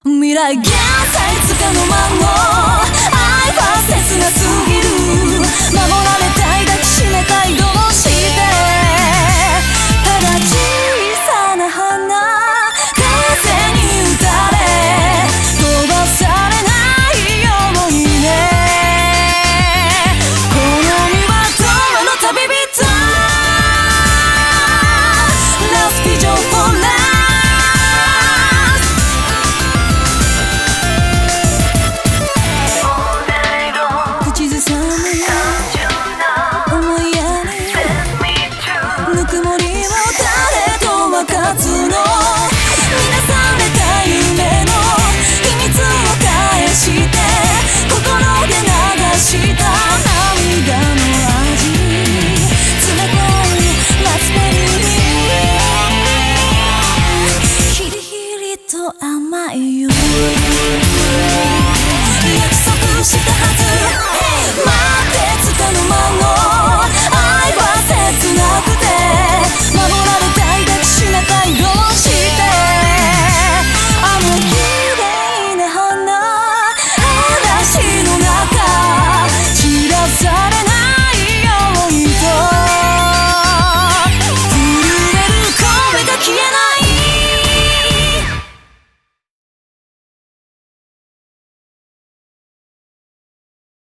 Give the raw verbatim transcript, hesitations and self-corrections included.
未来現在つかの間の愛は切なすぎる。守られたい抱きしめたいどうしてただ小さな花風に打たれ飛ばされないようにね。この身は永遠の旅人ラスピジョーフォーラぬくもりを誰と分かつの。乱された夢の秘密を返して心で流した涙の味詰め込むラズベリーヒリヒリと甘いよ。約束したはず待ってつかの間の